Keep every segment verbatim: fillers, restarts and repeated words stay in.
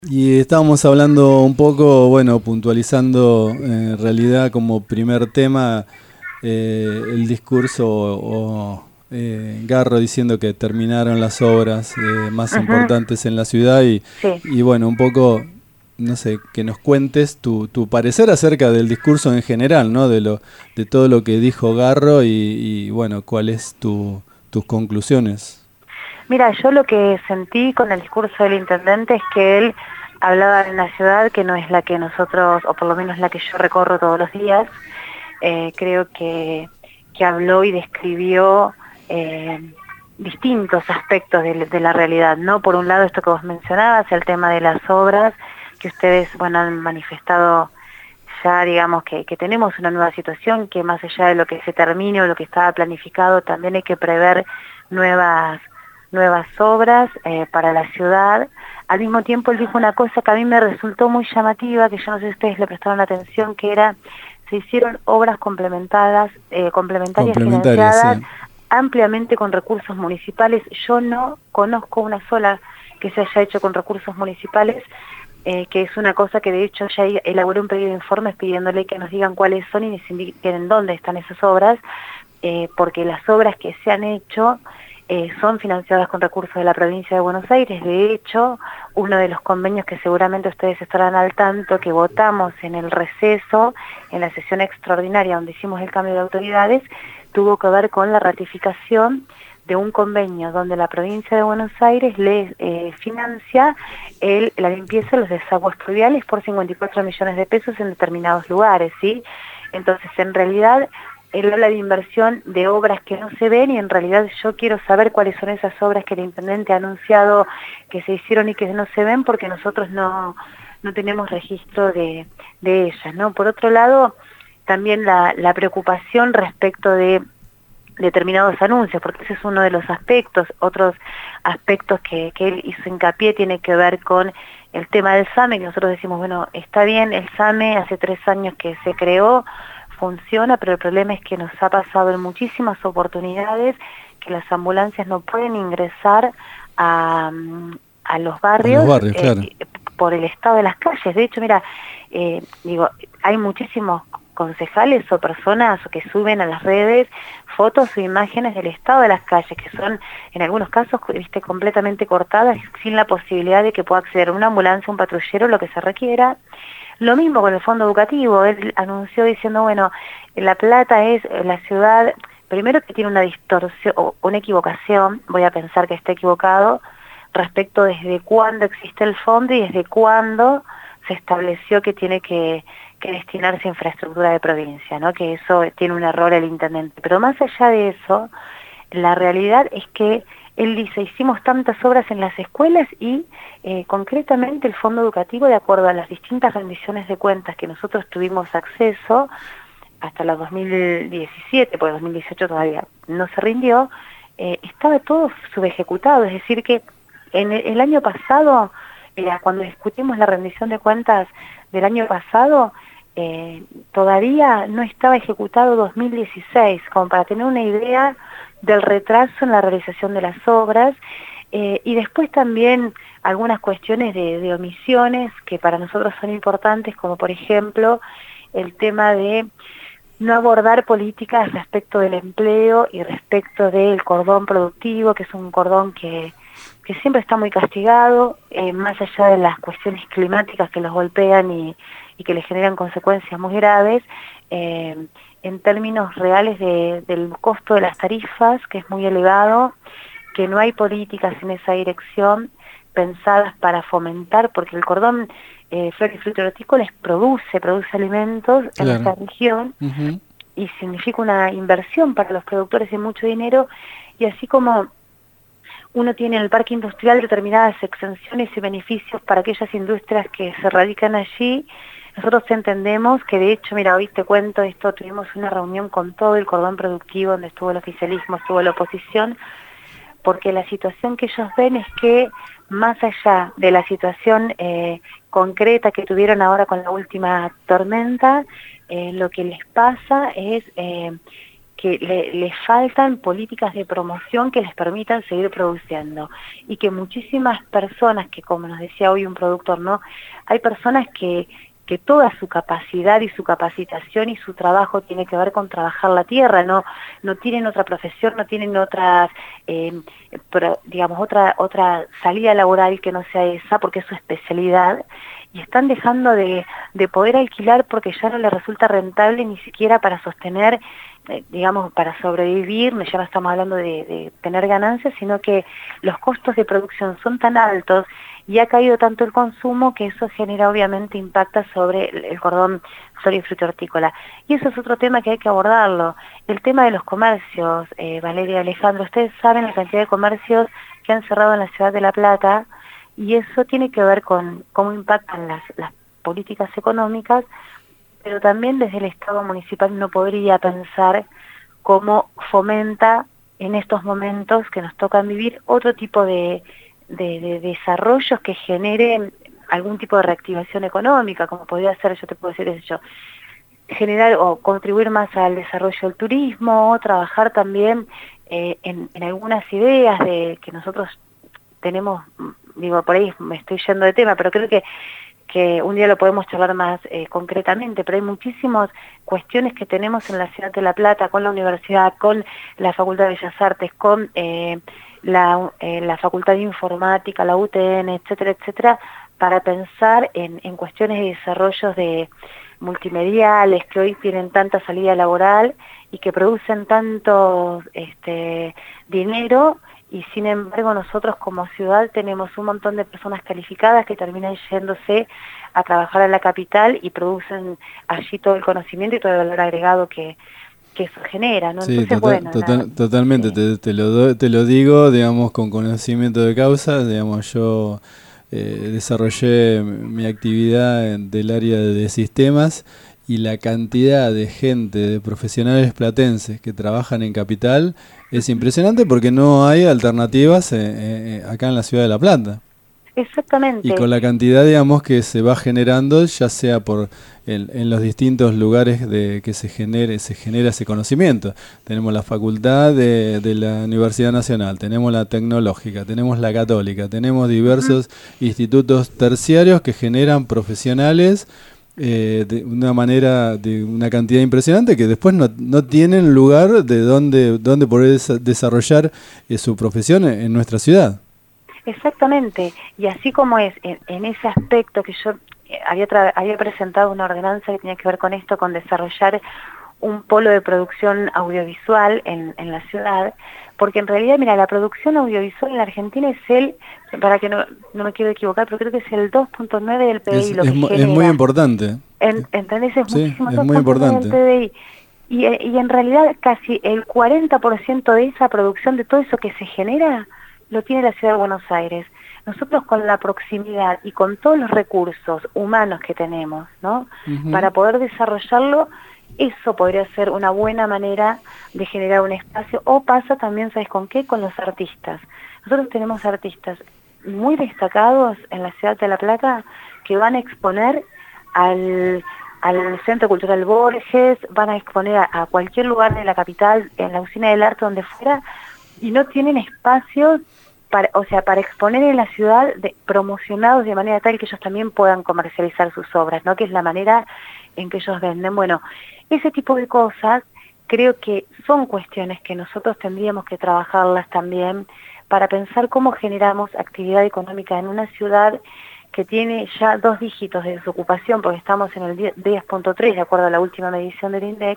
Y estábamos hablando un poco, bueno, puntualizando eh, en realidad como primer tema eh, el discurso o eh, Garro diciendo que terminaron las obras eh, más Ujú. importantes en la ciudad y, Sí, y bueno, un poco, no sé, que nos cuentes tu, tu parecer acerca del discurso en general, ¿no? De lo, de todo lo que dijo Garro y, y bueno, cuáles tu, tus conclusiones. mira, yo lo que sentí con el discurso del intendente es que él hablaba de una ciudad que no es la que nosotros, o por lo menos la que yo recorro todos los días. Eh, creo que, que habló y describió eh, distintos aspectos de, de la realidad, ¿no? Por un lado, esto que vos mencionabas, el tema de las obras, que ustedes, bueno, han manifestado ya, digamos, que, que tenemos una nueva situación, que más allá de lo que se termine o lo que estaba planificado, también hay que prever nuevas, nuevas obras eh, para la ciudad. Al mismo tiempo él dijo una cosa que a mí me resultó muy llamativa, que yo no sé si ustedes le prestaron atención, que era, se hicieron obras complementadas, eh, complementarias Complementarias, financiadas sí. ampliamente con recursos municipales. Yo no conozco una sola que se haya hecho con recursos municipales, eh, que es una cosa que de hecho ya elaboré un pedido de informes pidiéndole que nos digan cuáles son y nos indiquen en dónde están esas obras, eh, porque las obras que se han hecho eh, son financiadas con recursos de la provincia de Buenos Aires. De hecho, uno de los convenios que seguramente ustedes estarán al tanto, que votamos en el receso, en la sesión extraordinaria donde hicimos el cambio de autoridades, tuvo que ver con la ratificación de un convenio donde la provincia de Buenos Aires le eh, financia el, la limpieza de los desagües pluviales por cincuenta y cuatro millones de pesos en determinados lugares, ¿sí? Entonces, en realidad, él habla de inversión de obras que no se ven y en realidad yo quiero saber cuáles son esas obras que el intendente ha anunciado que se hicieron y que no se ven porque nosotros no, no tenemos registro de, de ellas, ¿no? Por otro lado, también la, la preocupación respecto de determinados anuncios, porque ese es uno de los aspectos. Otros aspectos que, que él hizo hincapié tiene que ver con el tema del SAME, que nosotros decimos, bueno, está bien, el SAME hace tres años que se creó, funciona, pero el problema es que nos ha pasado en muchísimas oportunidades que las ambulancias no pueden ingresar a, a los A los barrios barrios, eh, claro. por el estado de las calles. De hecho, mira, eh, digo, hay muchísimos concejales o personas que suben a las redes fotos o imágenes del estado de las calles, que son en algunos casos, viste, completamente cortadas, sin la posibilidad de que pueda acceder una ambulancia, un patrullero, lo que se requiera. Lo mismo con el fondo educativo. Él anunció diciendo, bueno, La Plata es la ciudad, primero que tiene una distorsión o una equivocación, voy a pensar que está equivocado, respecto desde cuándo existe el fondo y desde cuándo se estableció que tiene que, que destinarse a infraestructura de provincia, ¿no? Que eso tiene un error el intendente. Pero más allá de eso, la realidad es que él dice, hicimos tantas obras en las escuelas y eh, concretamente el fondo educativo, de acuerdo a las distintas rendiciones de cuentas que nosotros tuvimos acceso hasta los dos mil diecisiete, porque dos mil dieciocho todavía no se rindió, eh, estaba todo subejecutado. Es decir que en el, el año pasado, mira, cuando discutimos la rendición de cuentas del año pasado, eh, todavía no estaba ejecutado dos mil dieciséis, como para tener una idea del retraso en la realización de las obras, eh, y después también algunas cuestiones de, de omisiones que para nosotros son importantes, como por ejemplo el tema de no abordar políticas respecto del empleo y respecto del cordón productivo, que es un cordón que, que siempre está muy castigado, eh, más allá de las cuestiones climáticas que los golpean y, y que les generan consecuencias muy graves, eh, en términos reales de, del costo de las tarifas, que es muy elevado, que no hay políticas en esa dirección pensadas para fomentar, porque el cordón eh, flor y fruto hortícolas produce, produce alimentos en Claro. nuestra región Ujú. y significa una inversión para los productores de mucho dinero, y así como uno tiene en el parque industrial determinadas exenciones y beneficios para aquellas industrias que se radican allí, nosotros entendemos que, de hecho, mira, hoy te cuento esto, tuvimos una reunión con todo el cordón productivo donde estuvo el oficialismo, estuvo la oposición, porque la situación que ellos ven es que más allá de la situación eh, concreta que tuvieron ahora con la última tormenta, eh, lo que les pasa es eh, que le, le faltan políticas de promoción que les permitan seguir produciendo, y que muchísimas personas, que como nos decía hoy un productor, ¿no? Hay personas que, que toda su capacidad y su capacitación y su trabajo tiene que ver con trabajar la tierra, no, no tienen otra profesión, no tienen otras, eh, pro, digamos, otra, otra salida laboral que no sea esa, porque es su especialidad, y están dejando de, de poder alquilar porque ya no les resulta rentable ni siquiera para sostener, eh, digamos, para sobrevivir. Ya no estamos hablando de, de tener ganancias, sino que los costos de producción son tan altos y ha caído tanto el consumo que eso genera, obviamente, impacta sobre el, el cordón flor y fruto hortícola. Y eso es otro tema que hay que abordarlo. El tema de los comercios, eh, Valeria y Alejandro, ustedes saben la cantidad de comercios que han cerrado en la ciudad de La Plata, y eso tiene que ver con cómo impactan las, las políticas económicas, pero también desde el Estado municipal no podría pensar cómo fomenta en estos momentos que nos tocan vivir otro tipo de, de, de desarrollos que generen algún tipo de reactivación económica, como podría ser, yo te puedo decir eso, generar o contribuir más al desarrollo del turismo, trabajar también eh, en, en algunas ideas de que nosotros tenemos, digo, por ahí me estoy yendo de tema, pero creo que, que un día lo podemos charlar más eh, concretamente, pero hay muchísimas cuestiones que tenemos en la ciudad de La Plata, con la universidad, con la Facultad de Bellas Artes, con eh, la, eh, la Facultad de Informática, la U T N, etcétera, etcétera, para pensar en, en cuestiones de desarrollos de multimediales que hoy tienen tanta salida laboral y que producen tanto este, dinero. Y sin embargo nosotros como ciudad tenemos un montón de personas calificadas que terminan yéndose a trabajar a la capital y producen allí todo el conocimiento y todo el valor agregado que, que eso genera, ¿no? Sí, Entonces, total, bueno, total, nada, totalmente, sí. te, te, lo do, te lo digo, digamos, con conocimiento de causa, digamos, yo eh, desarrollé mi actividad en, del área de sistemas, y la cantidad de gente, de profesionales platenses que trabajan en Capital es impresionante porque no hay alternativas eh, eh, acá en la ciudad de La Plata. Y Exactamente. con la cantidad, digamos, que se va generando, ya sea por en, en los distintos lugares de que se genere se genera ese conocimiento. Tenemos la facultad de, de la Universidad Nacional, tenemos la Tecnológica, tenemos la Católica, tenemos Uh-huh. diversos institutos terciarios que generan profesionales eh, de una manera, de una cantidad impresionante, que después no, no tienen lugar de donde, donde poder desa- desarrollar eh, su profesión en, en nuestra ciudad. Exactamente, y así como es en, en ese aspecto que yo eh, había, tra- había presentado una ordenanza que tenía que ver con esto, con desarrollar un polo de producción audiovisual en, en la ciudad, porque en realidad, mira, la producción audiovisual en la Argentina es el, para que no, no me quiero equivocar, pero creo que es el dos punto nueve del Es, P B I lo es, que mu- es muy genera. importante. En, ¿Entendés? Es Sí, muchísimo, es dos muy punto nueve del importante. P B I. Y, eh, y en realidad casi el cuarenta por ciento de esa producción, de todo eso que se genera, lo tiene la ciudad de Buenos Aires. Nosotros con la proximidad y con todos los recursos humanos que tenemos, ¿no? Ujú. Para poder desarrollarlo, eso podría ser una buena manera de generar un espacio. O pasa también, ¿sabes con qué? Con los artistas. Nosotros tenemos artistas muy destacados en la ciudad de La Plata que van a exponer al, al Centro Cultural Borges, van a exponer a, a cualquier lugar de la capital, en la Usina del Arte, donde fuera, y no tienen espacios para, o sea, para exponer en la ciudad, de, promocionados de manera tal que ellos también puedan comercializar sus obras, ¿no? Que es la manera en que ellos venden. Bueno, ese tipo de cosas creo que son cuestiones que nosotros tendríamos que trabajarlas también para pensar cómo generamos actividad económica en una ciudad que tiene ya dos dígitos de desocupación, porque estamos en el diez punto tres, de acuerdo a la última medición del INDEC,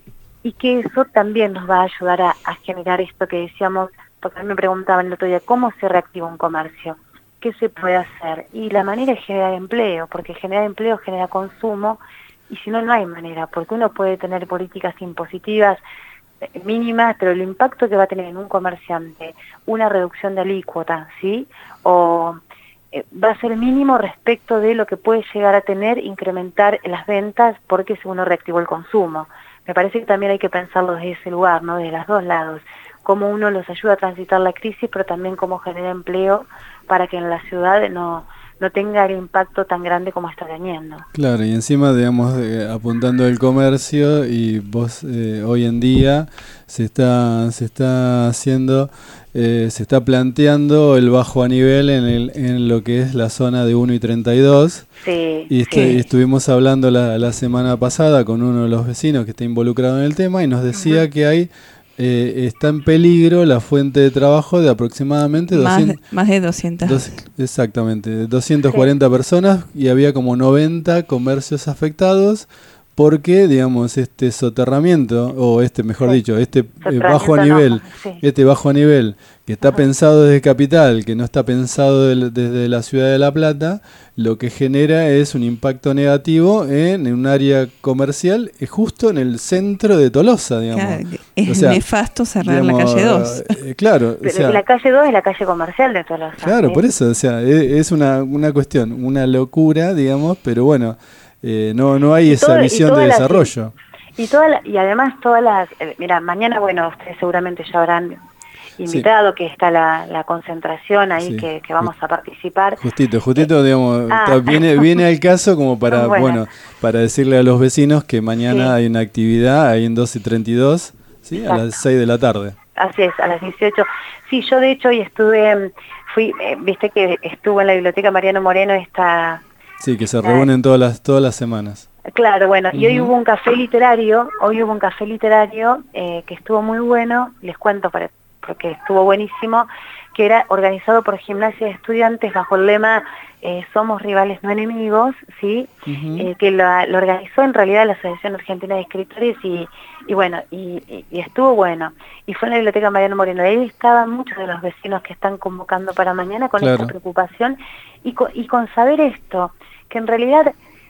y que eso también nos va a ayudar a, a generar esto que decíamos, porque a mí me preguntaban el otro día, ¿cómo se reactiva un comercio? ¿Qué se puede hacer? Y la manera es generar empleo, porque generar empleo genera consumo, y si no, no hay manera, porque uno puede tener políticas impositivas mínimas, pero el impacto que va a tener en un comerciante, una reducción de alícuota, ¿sí? O eh, va a ser mínimo respecto de lo que puede llegar a tener, incrementar las ventas, porque si uno reactivó el consumo. Me parece que también hay que pensarlo desde ese lugar, ¿no? De los dos lados, cómo uno los ayuda a transitar la crisis, pero también cómo genera empleo para que en la ciudad no, no tenga el impacto tan grande como está teniendo. Claro, y encima, digamos, eh, apuntando el comercio, y vos eh, hoy en día se está se está haciendo, eh, se está planteando el bajo a nivel en, el, en lo que es la zona de uno y treinta y dos. Sí, Y, estu- sí. y estuvimos hablando la, la semana pasada con uno de los vecinos que está involucrado en el tema y nos decía Ujú. que hay eh, está en peligro la fuente de trabajo de aproximadamente Más, doscientos, más de doscientas. dos, exactamente, doscientas cuarenta sí. personas, y había como noventa comercios afectados porque, digamos, este soterramiento, o este, mejor Sí. dicho, este eh, bajo a nivel, no, sí. este bajo a nivel que está Ajá. pensado desde Capital, que no está pensado del, desde la ciudad de La Plata, lo que genera es un impacto negativo en, en un área comercial, eh, justo en el centro de Tolosa, digamos. Claro, es o sea, nefasto cerrar digamos, la calle dos. Eh, claro. Pero o sea, la calle dos es la calle comercial de Tolosa. Claro, ¿sí? por eso, o sea, es, es una, una cuestión, una locura, digamos, pero bueno, eh, no no hay Y esa todo- y visión de todas las- desarrollo. Y toda la- y además todas las, eh, mira, mañana, bueno, ustedes seguramente ya habrán invitado que está la, la concentración ahí Sí. que, que vamos a participar. Justito, justito, digamos, ah. está- viene viene al caso como para, Bueno. bueno, para decirle a los vecinos que mañana Sí. hay una actividad ahí en dos y treinta y dos, ¿sí? A Exacto. las seis de la tarde. Así es, a las dieciocho. Sí, yo de hecho hoy estuve, fui, eh, viste que estuvo en la biblioteca Mariano Moreno esta... Sí, que se esta- reúnen todas las todas las semanas. Claro, bueno, y hoy Ujú. hubo un café literario, hoy hubo un café literario eh, que estuvo muy bueno, les cuento para, porque estuvo buenísimo, que era organizado por Gimnasia de Estudiantes bajo el lema eh, Somos rivales no enemigos, ¿sí? Ujú. eh, que lo, lo organizó en realidad la Asociación Argentina de Escritores y, y bueno, y, y- y estuvo bueno. Y fue en la Biblioteca Mariano Moreno, ahí estaban muchos de los vecinos que están convocando para mañana con Claro. esta preocupación y con, y con saber esto, que en realidad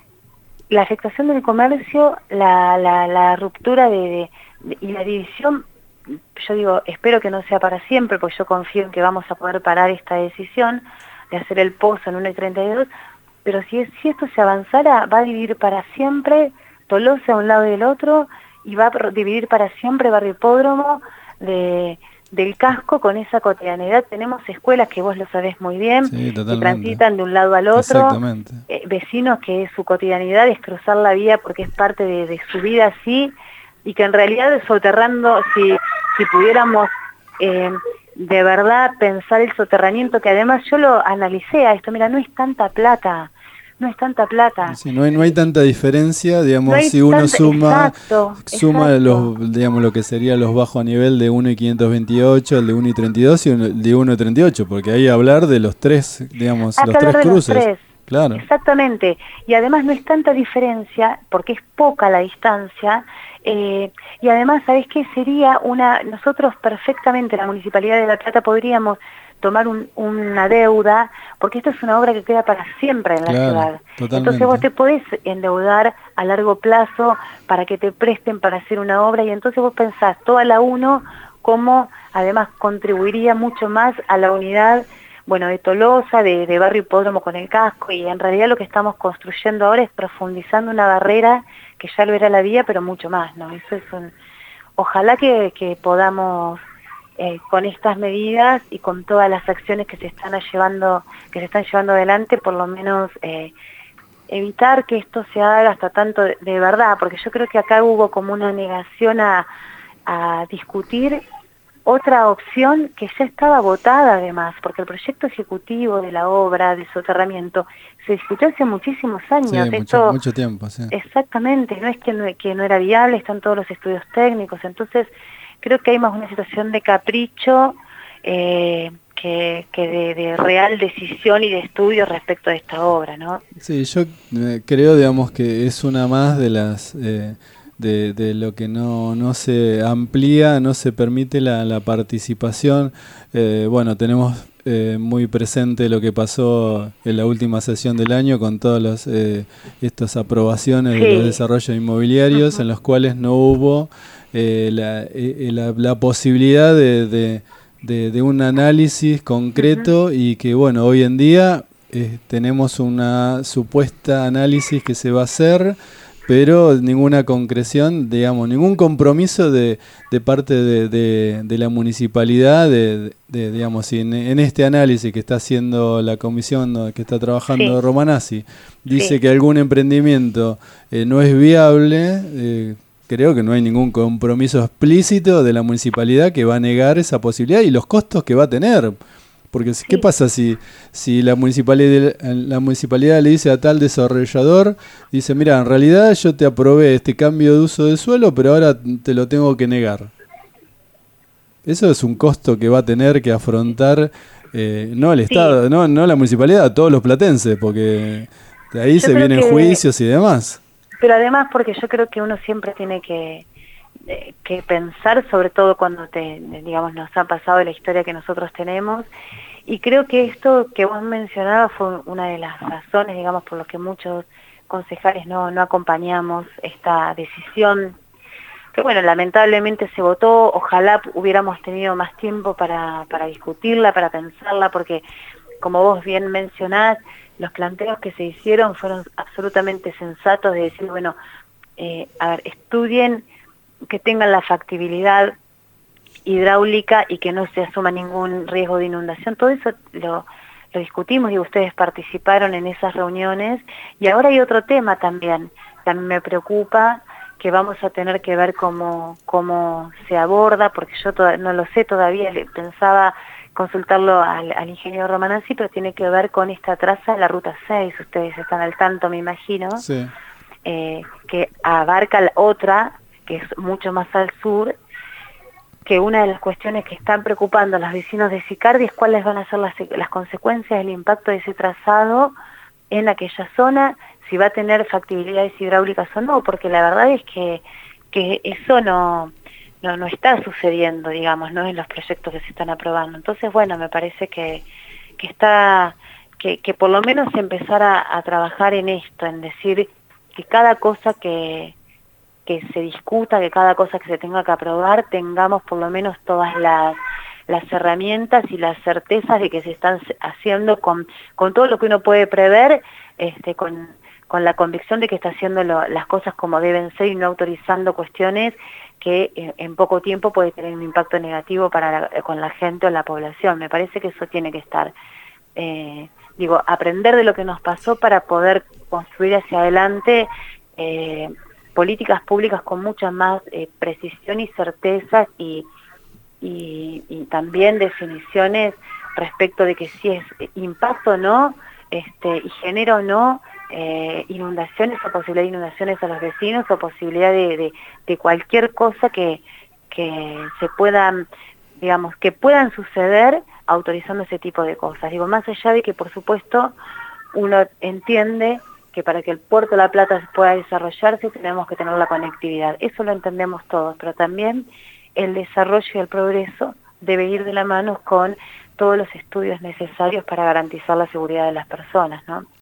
la afectación del comercio, la, la, la ruptura de, de- de- y la división, yo digo, espero que no sea para siempre, porque yo confío en que vamos a poder parar esta decisión de hacer el pozo en uno y treinta y dos, pero si, es, si esto se avanzara, va a dividir para siempre Tolosa a un lado y del otro, y va a pro- dividir para siempre Barrio Hipódromo de, del casco con esa cotidianidad. Tenemos escuelas que vos lo sabés muy bien, Sí, que totalmente. transitan de un lado al otro, Exactamente. eh, vecinos que su cotidianidad es cruzar la vía porque es parte de, de su vida así, y que en realidad soterrando, si, si pudiéramos eh, de verdad pensar el soterramiento, que además yo lo analicé a esto, mira, no es tanta plata, no es tanta plata. Sí, no hay no hay tanta diferencia, digamos, No hay si uno tanta- suma exacto, suma exacto. los, digamos, lo que sería los bajos a nivel de uno y quinientos veintiocho, el de uno y treinta y dos y el de uno y treinta y ocho, porque hay que hablar de los tres, digamos, Hay los que tres hablar de los cruces. tres. Claro. Exactamente, y además no es tanta diferencia, porque es poca la distancia, eh, y además, ¿sabés qué? Sería una, nosotros perfectamente, la Municipalidad de La Plata, podríamos tomar un- una deuda, porque esto es una obra que queda para siempre en la Claro, ciudad. totalmente. Entonces vos te podés endeudar a largo plazo para que te presten para hacer una obra, y entonces vos pensás toda la uno como además contribuiría mucho más a la unidad, bueno, de Tolosa, de, de Barrio Hipódromo con el casco, y en realidad lo que estamos construyendo ahora es profundizando una barrera que ya lo era la vía, pero mucho más, ¿no? Eso es un... Ojalá que, que podamos, eh, con estas medidas y con todas las acciones que se están llevando, que se están llevando adelante, por lo menos eh, evitar que esto se haga hasta tanto de, de verdad, porque yo creo que acá hubo como una negación a, a discutir otra opción que ya estaba votada además, porque el proyecto ejecutivo de la obra de soterramiento se discutió hace muchísimos años. Sí, mucho, Esto, mucho tiempo, sí. exactamente, no es que no, que no era viable, están todos los estudios técnicos, entonces creo que hay más una situación de capricho eh, que, que de, de real decisión y de estudio respecto de esta obra, ¿no? Sí, yo eh, creo, digamos, que es una más de las eh, de, de lo que no, no se amplía, no se permite la, la participación. Eh, bueno, tenemos eh, muy presente lo que pasó en la última sesión del año con todas los, eh, estas aprobaciones Sí. de los desarrollos inmobiliarios, Ujú. en los cuales no hubo eh, la, eh, la, la posibilidad de, de, de, de un análisis concreto. Uh-huh. Y que, bueno, hoy en día eh, tenemos una supuesta análisis que se va a hacer, pero ninguna concreción, digamos, ningún compromiso de, de parte de, de, de la municipalidad, de, de, digamos, si en, en este análisis que está haciendo la comisión que está trabajando Sí, Romanazzi, dice sí. que algún emprendimiento eh, no es viable, eh, creo que no hay ningún compromiso explícito de la municipalidad que va a negar esa posibilidad y los costos que va a tener. Porque ¿qué Sí. pasa si, si la municipalidad, la municipalidad le dice a tal desarrollador, dice, mira, en realidad yo te aprobé este cambio de uso de suelo, pero ahora te lo tengo que negar? Eso es un costo que va a tener que afrontar eh, no el Sí, Estado, no, no la municipalidad, todos los platenses, porque de ahí yo se creo vienen que, juicios y demás. pero además porque yo creo que uno siempre tiene que, eh, que pensar, sobre todo cuando te, digamos, nos ha pasado la historia que nosotros tenemos, y creo que esto que vos mencionabas fue una de las razones, digamos, por las que muchos concejales no, no acompañamos esta decisión, que bueno, lamentablemente se votó, ojalá hubiéramos tenido más tiempo para, para discutirla, para pensarla, porque como vos bien mencionás, los planteos que se hicieron fueron absolutamente sensatos de decir, bueno, eh, a ver, estudien, que tengan la factibilidad hidráulica y que no se asuma ningún riesgo de inundación. Todo eso lo, lo discutimos y ustedes participaron en esas reuniones. Y ahora hay otro tema también, que a mí me preocupa, que vamos a tener que ver cómo, cómo se aborda, porque yo toda, no lo sé todavía, le, pensaba consultarlo al, al ingeniero Romanazzi, pero tiene que ver con esta traza de la Ruta seis, ustedes están al tanto, me imagino, Sí. eh, que abarca la otra, que es mucho más al sur, que una de las cuestiones que están preocupando a los vecinos de Sicardi es cuáles van a ser las, las consecuencias del impacto de ese trazado en aquella zona, si va a tener factibilidades hidráulicas o no, porque la verdad es que, que eso no, no, no está sucediendo, digamos, no en los proyectos que se están aprobando. Entonces, bueno, me parece que, que está, que, que por lo menos empezar a, a trabajar en esto, en decir que cada cosa que que se discuta, que cada cosa que se tenga que aprobar, tengamos por lo menos todas las, las herramientas y las certezas de que se están haciendo con, con todo lo que uno puede prever, este, con, con la convicción de que está haciendo lo, las cosas como deben ser y no autorizando cuestiones que en, en poco tiempo puede tener un impacto negativo para la, con la gente o la población. Me parece que eso tiene que estar. Eh, digo, aprender de lo que nos pasó para poder construir hacia adelante eh, políticas públicas con mucha más eh, precisión y certeza y, y, y también definiciones respecto de que si es impacto o no, este, y genera o no eh, inundaciones o posibilidad de inundaciones a los vecinos o posibilidad de, de, de cualquier cosa que, que se puedan, digamos, que puedan suceder autorizando ese tipo de cosas. Digo, más allá de que por supuesto uno entiende que para que el Puerto de la Plata pueda desarrollarse tenemos que tener la conectividad. Eso lo entendemos todos, pero también el desarrollo y el progreso debe ir de la mano con todos los estudios necesarios para garantizar la seguridad de las personas, ¿no?